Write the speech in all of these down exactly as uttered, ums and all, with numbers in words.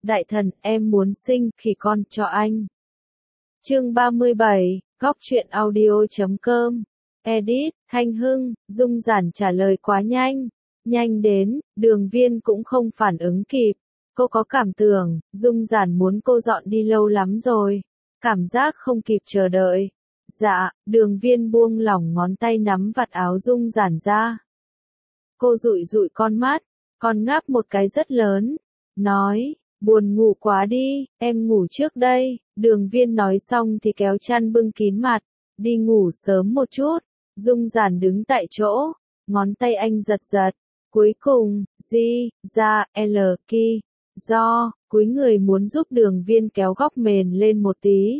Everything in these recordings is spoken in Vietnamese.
Đại thần, em muốn sinh khỉ con cho anh. Chương ba mươi bảy, góc truyện audio chấm com. Edit, Thanh Hưng, Dung Giản trả lời quá nhanh. Nhanh đến, Đường Viên cũng không phản ứng kịp. Cô có cảm tưởng, Dung Giản muốn cô dọn đi lâu lắm rồi. Cảm giác không kịp chờ đợi. Dạ, Đường Viên buông lỏng ngón tay nắm vạt áo Dung Giản ra. Cô dụi dụi con mắt, con ngáp một cái rất lớn. Nói, buồn ngủ quá đi, em ngủ trước đây. Đường Viên nói xong thì kéo chăn bưng kín mặt. Đi ngủ sớm một chút. Dung Giản đứng tại chỗ. Ngón tay anh giật giật. Cuối cùng, G, ra, L, ki. Do, cúi người muốn giúp Đường Viên kéo góc mền lên một tí.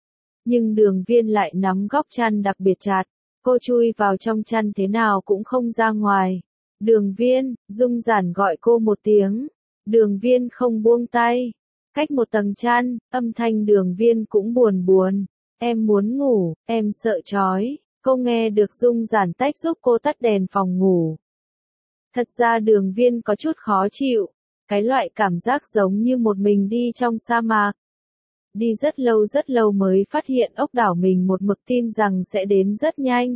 Nhưng Đường Viên lại nắm góc chăn đặc biệt chặt. Cô chui vào trong chăn thế nào cũng không ra ngoài. Đường Viên, Dung Giản gọi cô một tiếng. Đường Viên không buông tay. Cách một tầng chăn, âm thanh Đường Viên cũng buồn buồn. Em muốn ngủ, em sợ chói. Cô nghe được Dung Giản tách giúp cô tắt đèn phòng ngủ. Thật ra Đường Viên có chút khó chịu. Cái loại cảm giác giống như một mình đi trong sa mạc. Đi rất lâu rất lâu mới phát hiện ốc đảo mình một mực tin rằng sẽ đến rất nhanh.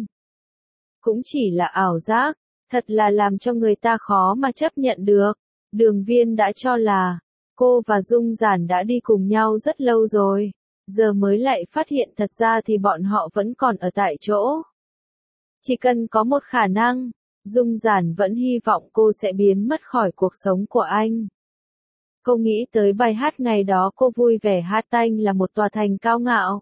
Cũng chỉ là ảo giác, thật là làm cho người ta khó mà chấp nhận được. Đường Viên đã cho là, cô và Dung Giản đã đi cùng nhau rất lâu rồi. Giờ mới lại phát hiện thật ra thì bọn họ vẫn còn ở tại chỗ. Chỉ cần có một khả năng, Dung Giản vẫn hy vọng cô sẽ biến mất khỏi cuộc sống của anh. Cô nghĩ tới bài hát ngày đó cô vui vẻ hát tanh là một tòa thành cao ngạo.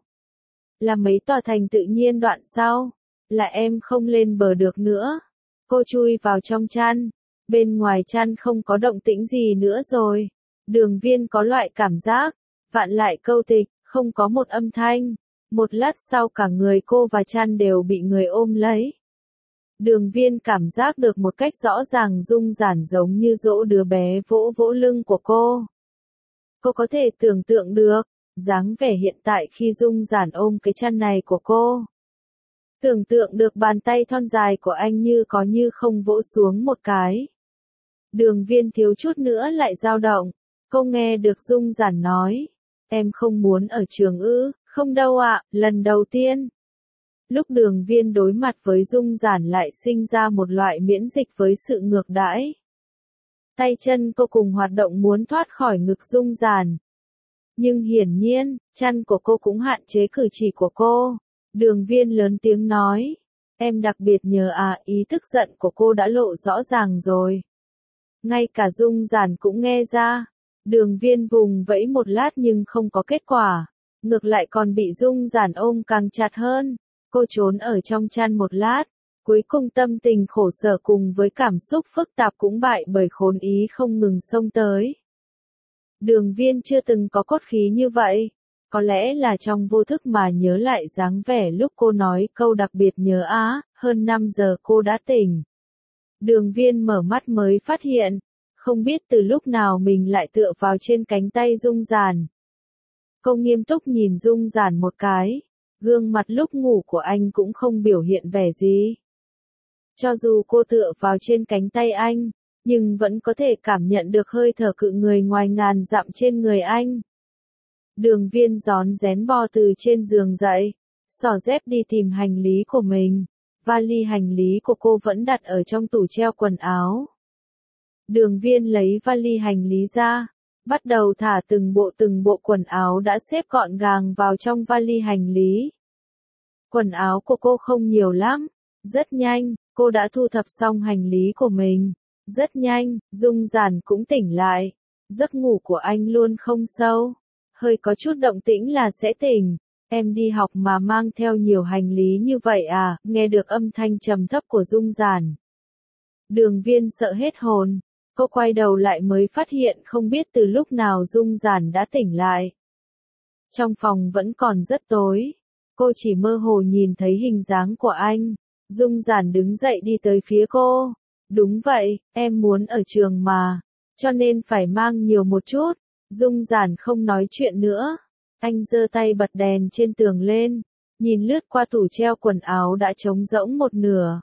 Là mấy tòa thành tự nhiên đoạn sau. Là em không lên bờ được nữa. Cô chui vào trong chăn. Bên ngoài chăn không có động tĩnh gì nữa rồi. Đường Viên có loại cảm giác. Vạn lại câu tịch, không có một âm thanh. Một lát sau cả người cô và chăn đều bị người ôm lấy. Đường Viên cảm giác được một cách rõ ràng Dung Giản giống như dỗ đứa bé vỗ vỗ lưng của cô. Cô có thể tưởng tượng được, dáng vẻ hiện tại khi Dung Giản ôm cái chăn này của cô. Tưởng tượng được bàn tay thon dài của anh như có như không vỗ xuống một cái. Đường Viên thiếu chút nữa lại dao động. Cô nghe được Dung Giản nói. Em không muốn ở trường ư? Không đâu ạ, lần đầu tiên. Lúc Đường Viên đối mặt với Dung Giản lại sinh ra một loại miễn dịch với sự ngược đãi. Tay chân cô cùng hoạt động muốn thoát khỏi ngực Dung Giản. Nhưng hiển nhiên, chăn của cô cũng hạn chế cử chỉ của cô. Đường Viên lớn tiếng nói. Em đặc biệt nhớ à, ý tức giận của cô đã lộ rõ ràng rồi. Ngay cả Dung Giản cũng nghe ra. Đường Viên vùng vẫy một lát nhưng không có kết quả. Ngược lại còn bị Dung Giản ôm càng chặt hơn. Cô trốn ở trong chăn một lát. Cuối cùng tâm tình khổ sở cùng với cảm xúc phức tạp cũng bại bởi khốn ý không ngừng xông tới. Đường Viên chưa từng có cốt khí như vậy. Có lẽ là trong vô thức mà nhớ lại dáng vẻ lúc cô nói câu đặc biệt nhớ á, hơn năm giờ cô đã tỉnh. Đường Viên mở mắt mới phát hiện, không biết từ lúc nào mình lại tựa vào trên cánh tay Dung Giản. Cô nghiêm túc nhìn Dung Giản một cái, gương mặt lúc ngủ của anh cũng không biểu hiện vẻ gì. Cho dù cô tựa vào trên cánh tay anh, nhưng vẫn có thể cảm nhận được hơi thở cự người ngoài ngàn dặm trên người anh. Đường Viên rón rén bò từ trên giường dậy, xỏ dép đi tìm hành lý của mình. Vali hành lý của cô vẫn đặt ở trong tủ treo quần áo. Đường Viên lấy vali hành lý ra, bắt đầu thả từng bộ từng bộ quần áo đã xếp gọn gàng vào trong vali hành lý. Quần áo của cô không nhiều lắm, rất nhanh, cô đã thu thập xong hành lý của mình. Rất nhanh, Dung Giản cũng tỉnh lại. Giấc ngủ của anh luôn không sâu. Hơi có chút động tĩnh là sẽ tỉnh. Em đi học mà mang theo nhiều hành lý như vậy à? Nghe được âm thanh trầm thấp của Dung Giản. Đường Viên sợ hết hồn. Cô quay đầu lại mới phát hiện không biết từ lúc nào Dung Giản đã tỉnh lại. Trong phòng vẫn còn rất tối. Cô chỉ mơ hồ nhìn thấy hình dáng của anh. Dung Giản đứng dậy đi tới phía cô. Đúng vậy, em muốn ở trường mà. Cho nên phải mang nhiều một chút. Dung Giản không nói chuyện nữa. Anh giơ tay bật đèn trên tường lên. Nhìn lướt qua tủ treo quần áo đã trống rỗng một nửa.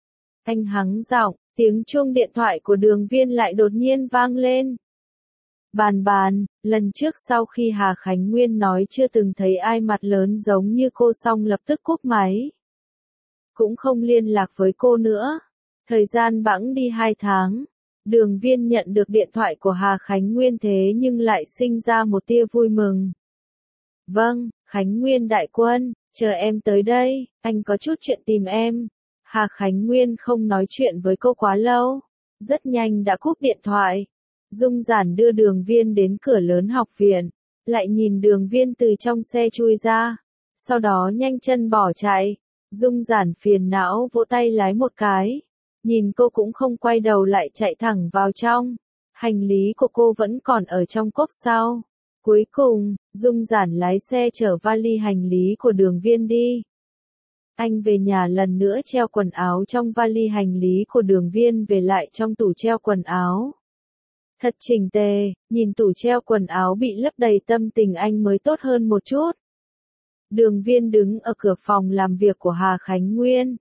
Anh hắng giọng, tiếng chuông điện thoại của Đường Viên lại đột nhiên vang lên. Bàn bàn, lần trước sau khi Hà Khánh Nguyên nói chưa từng thấy ai mặt lớn giống như cô xong lập tức cúp máy. Cũng không liên lạc với cô nữa. Thời gian bẵng đi hai tháng. Đường Viên nhận được điện thoại của Hà Khánh Nguyên thế nhưng lại sinh ra một tia vui mừng. Vâng, Khánh Nguyên đại quân, chờ em tới đây, anh có chút chuyện tìm em. Hà Khánh Nguyên không nói chuyện với cô quá lâu. Rất nhanh đã cúp điện thoại. Dung Giản đưa Đường Viên đến cửa lớn học viện. Lại nhìn Đường Viên từ trong xe chui ra. Sau đó nhanh chân bỏ chạy. Dung Giản phiền não vỗ tay lái một cái. Nhìn cô cũng không quay đầu lại chạy thẳng vào trong. Hành lý của cô vẫn còn ở trong cốp sau. Cuối cùng, Dung Giản lái xe chở vali hành lý của Đường Viên đi. Anh về nhà lần nữa treo quần áo trong vali hành lý của Đường Viên về lại trong tủ treo quần áo. Thật chỉnh tề, nhìn tủ treo quần áo bị lấp đầy tâm tình anh mới tốt hơn một chút. Đường Viên đứng ở cửa phòng làm việc của Hà Khánh Nguyên.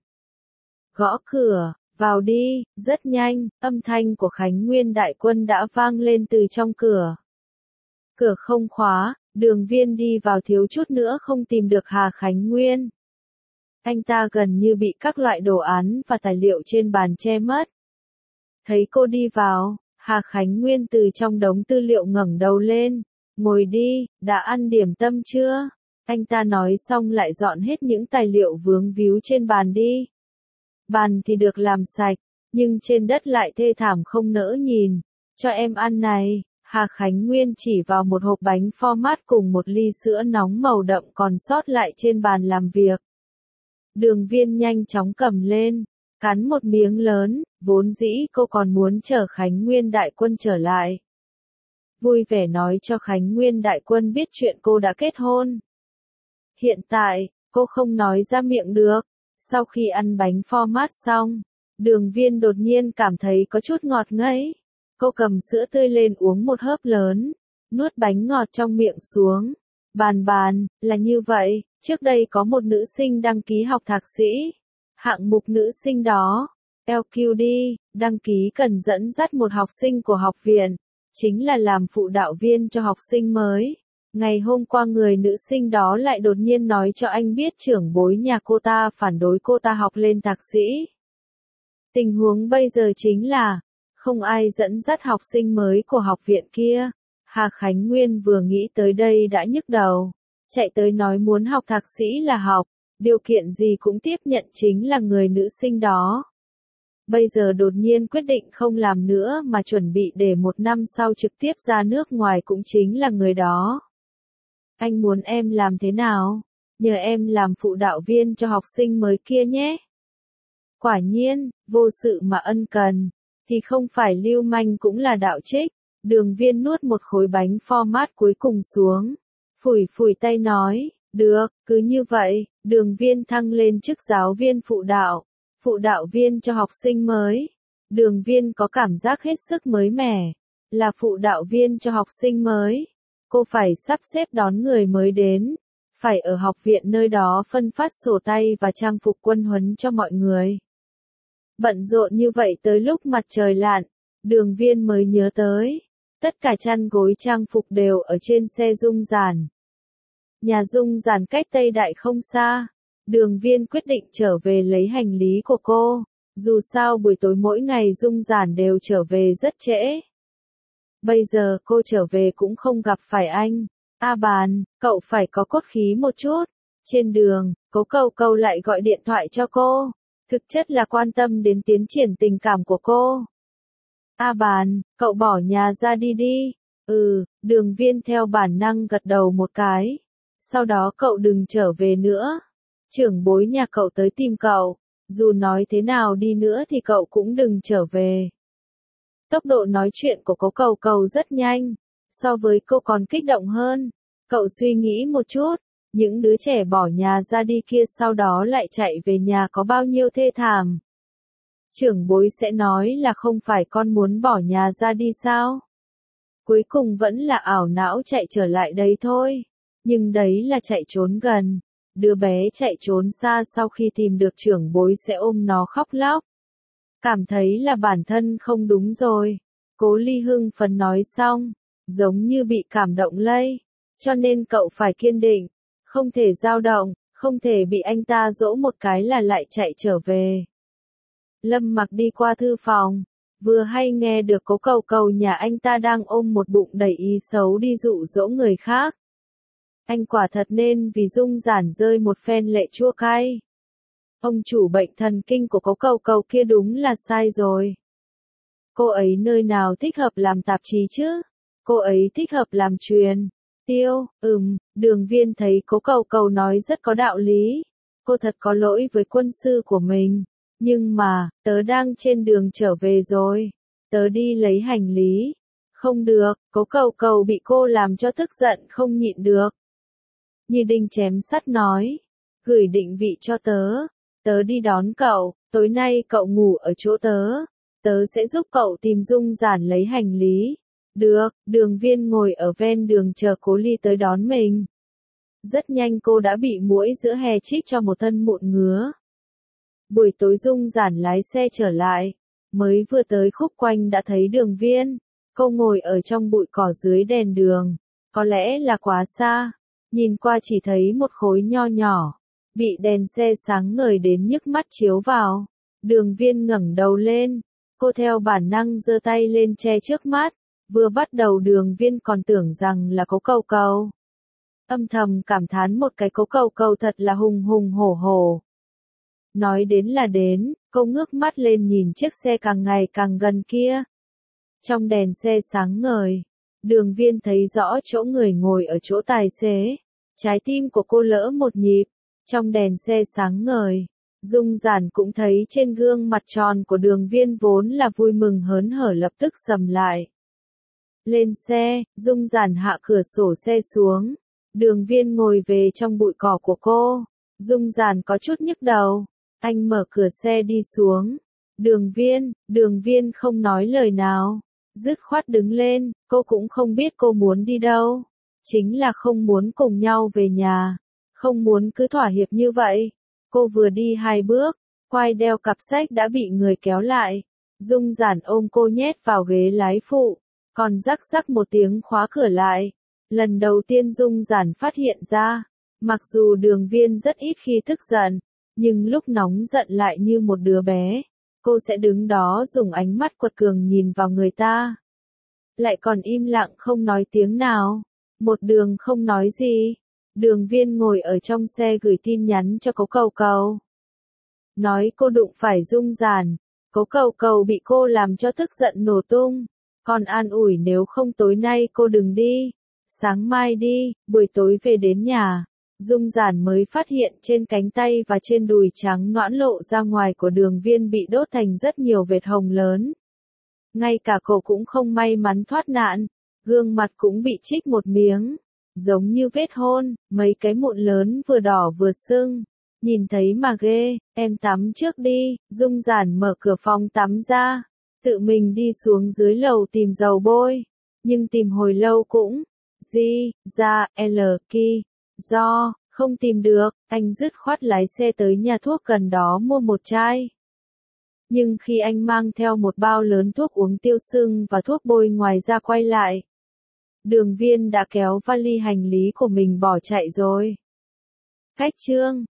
Gõ cửa, vào đi, rất nhanh, âm thanh của Khánh Nguyên đại quân đã vang lên từ trong cửa. Cửa không khóa, Đường Viên đi vào thiếu chút nữa không tìm được Hà Khánh Nguyên. Anh ta gần như bị các loại đồ án và tài liệu trên bàn che mất. Thấy cô đi vào, Hà Khánh Nguyên từ trong đống tư liệu ngẩng đầu lên. Ngồi đi, đã ăn điểm tâm chưa? Anh ta nói xong lại dọn hết những tài liệu vướng víu trên bàn đi. Bàn thì được làm sạch, nhưng trên đất lại thê thảm không nỡ nhìn. Cho em ăn này. Hà Khánh Nguyên chỉ vào một hộp bánh format cùng một ly sữa nóng màu đậm còn sót lại trên bàn làm việc. Đường Viên nhanh chóng cầm lên, cắn một miếng lớn, vốn dĩ cô còn muốn chờ Khánh Nguyên đại quân trở lại. Vui vẻ nói cho Khánh Nguyên đại quân biết chuyện cô đã kết hôn. Hiện tại, cô không nói ra miệng được. Sau khi ăn bánh format xong, Đường Viên đột nhiên cảm thấy có chút ngọt ngấy. Cô cầm sữa tươi lên uống một hớp lớn, nuốt bánh ngọt trong miệng xuống. Bàn bàn, là như vậy, trước đây có một nữ sinh đăng ký học thạc sĩ. Hạng mục nữ sinh đó, lờ quy đê, đăng ký cần dẫn dắt một học sinh của học viện, chính là làm phụ đạo viên cho học sinh mới. Ngày hôm qua người nữ sinh đó lại đột nhiên nói cho anh biết trưởng bối nhà cô ta phản đối cô ta học lên thạc sĩ. Tình huống bây giờ chính là, không ai dẫn dắt học sinh mới của học viện kia. Hà Khánh Nguyên vừa nghĩ tới đây đã nhức đầu. Chạy tới nói muốn học thạc sĩ là học, điều kiện gì cũng tiếp nhận chính là người nữ sinh đó. Bây giờ đột nhiên quyết định không làm nữa mà chuẩn bị để một năm sau trực tiếp ra nước ngoài cũng chính là người đó. Anh muốn em làm thế nào? Nhờ em làm phụ đạo viên cho học sinh mới kia nhé. Quả nhiên, vô sự mà ân cần, thì không phải lưu manh cũng là đạo trích. Đường Viên nuốt một khối bánh format cuối cùng xuống. Phủi phủi tay nói, được, cứ như vậy, Đường Viên thăng lên chức giáo viên phụ đạo, phụ đạo viên cho học sinh mới. Đường Viên có cảm giác hết sức mới mẻ, là phụ đạo viên cho học sinh mới. Cô phải sắp xếp đón người mới đến, phải ở học viện nơi đó phân phát sổ tay và trang phục quân huấn cho mọi người. Bận rộn như vậy tới lúc mặt trời lặn, Đường Viên mới nhớ tới. Tất cả chăn gối trang phục đều ở trên xe Dung Giản. Nhà Dung Giản cách Tây Đại không xa. Đường Viên quyết định trở về lấy hành lý của cô. Dù sao buổi tối mỗi ngày Dung Giản đều trở về rất trễ. Bây giờ cô trở về cũng không gặp phải anh. A Bàn, cậu phải có cốt khí một chút. Trên đường, Cố Cầu Cầu lại gọi điện thoại cho cô. Thực chất là quan tâm đến tiến triển tình cảm của cô. A Bàn, cậu bỏ nhà ra đi đi. Ừ, Đường Viên theo bản năng gật đầu một cái. Sau đó cậu đừng trở về nữa. Trưởng bối nhà cậu tới tìm cậu. Dù nói thế nào đi nữa thì cậu cũng đừng trở về. Tốc độ nói chuyện của Cố Cầu Cầu rất nhanh. So với cô còn kích động hơn. Cậu suy nghĩ một chút. Những đứa trẻ bỏ nhà ra đi kia sau đó lại chạy về nhà có bao nhiêu thê thảm. Trưởng bối sẽ nói là không phải con muốn bỏ nhà ra đi sao? Cuối cùng vẫn là ảo não chạy trở lại đấy thôi. Nhưng đấy là chạy trốn gần. Đứa bé chạy trốn xa sau khi tìm được trưởng bối sẽ ôm nó khóc lóc. Cảm thấy là bản thân không đúng rồi. Cố Ly hưng phấn nói xong. giống như bị cảm động lây. Cho nên cậu phải kiên định, không thể dao động, không thể bị anh ta dỗ một cái là lại chạy trở về. Lâm Mặc đi qua thư phòng, vừa hay nghe được Cố Cầu Cầu nhà anh ta đang ôm một bụng đầy ý xấu đi dụ dỗ người khác. Anh quả thật nên vì Dung Giản rơi một phen lệ chua cay. Ông chủ bệnh thần kinh của Cố Cầu Cầu kia đúng là sai rồi. Cô ấy nơi nào thích hợp làm tạp chí chứ? Cô ấy thích hợp làm truyền. Tiêu, ừm, Đường Viên thấy Cố Cầu Cầu nói rất có đạo lý. Cô thật có lỗi với quân sư của mình. Nhưng mà, tớ đang trên đường trở về rồi. Tớ đi lấy hành lý. Không được, Cố Cầu Cầu bị cô làm cho tức giận không nhịn được. Như đinh chém sắt nói. Gửi định vị cho tớ. Tớ đi đón cậu, tối nay cậu ngủ ở chỗ tớ. Tớ sẽ giúp cậu tìm Dung Giản lấy hành lý. Được, Đường Viên ngồi ở ven đường chờ Cố Ly tới đón mình. Rất nhanh cô đã bị muỗi giữa hè chích cho một thân mụn ngứa. Buổi tối Dung Giản lái xe trở lại, mới vừa tới khúc quanh đã thấy Đường Viên. Cô ngồi ở trong bụi cỏ dưới đèn đường, có lẽ là quá xa, nhìn qua chỉ thấy một khối nho nhỏ, bị đèn xe sáng ngời đến nhức mắt chiếu vào. Đường Viên ngẩng đầu lên, cô theo bản năng giơ tay lên che trước mắt, vừa bắt đầu Đường Viên còn tưởng rằng là Cố Cầu Cầu. Âm thầm cảm thán một cái Cố Cầu Cầu thật là hùng hùng hổ hổ. Nói đến là đến, cô ngước mắt lên nhìn chiếc xe càng ngày càng gần kia. Trong đèn xe sáng ngời, Đường Viên thấy rõ chỗ người ngồi ở chỗ tài xế. Trái tim của cô lỡ một nhịp. Trong đèn xe sáng ngời, Dung Giản cũng thấy trên gương mặt tròn của Đường Viên vốn là vui mừng hớn hở lập tức sầm lại. Lên xe, Dung Giản hạ cửa sổ xe xuống. Đường Viên ngồi về trong bụi cỏ của cô. Dung Giản có chút nhức đầu. Anh mở cửa xe đi xuống. Đường Viên, Đường Viên không nói lời nào. Dứt khoát đứng lên, cô cũng không biết cô muốn đi đâu. Chính là không muốn cùng nhau về nhà. Không muốn cứ thỏa hiệp như vậy. Cô vừa đi hai bước, quai đeo cặp sách đã bị người kéo lại. Dung Giản ôm cô nhét vào ghế lái phụ, còn rắc rắc một tiếng khóa cửa lại. Lần đầu tiên Dung Giản phát hiện ra, mặc dù Đường Viên rất ít khi tức giận, nhưng lúc nóng giận lại như một đứa bé. Cô sẽ đứng đó dùng ánh mắt quật cường nhìn vào người ta. Lại còn im lặng không nói tiếng nào. Một đường không nói gì. Đường Viên ngồi ở trong xe gửi tin nhắn cho Cố Cầu Cầu. Nói cô đụng phải Dung Giản. Cố Cầu Cầu bị cô làm cho tức giận nổ tung. Còn an ủi nếu không tối nay cô đừng đi. Sáng mai đi, buổi tối về đến nhà. Dung Giản mới phát hiện trên cánh tay và trên đùi trắng nõn lộ ra ngoài của Đường Viên bị đốt thành rất nhiều vệt hồng lớn. Ngay cả cô cũng không may mắn thoát nạn. Gương mặt cũng bị chích một miếng. Giống như vết hôn, mấy cái mụn lớn vừa đỏ vừa sưng. Nhìn thấy mà ghê, em tắm trước đi. Dung Giản mở cửa phòng tắm ra. Tự mình đi xuống dưới lầu tìm dầu bôi. Nhưng tìm hồi lâu cũng, gì, ra, L, ki, do, không tìm được, anh dứt khoát lái xe tới nhà thuốc gần đó mua một chai. Nhưng khi anh mang theo một bao lớn thuốc uống tiêu sưng và thuốc bôi ngoài ra quay lại, Đường Viên đã kéo vali hành lý của mình bỏ chạy rồi. Cách chương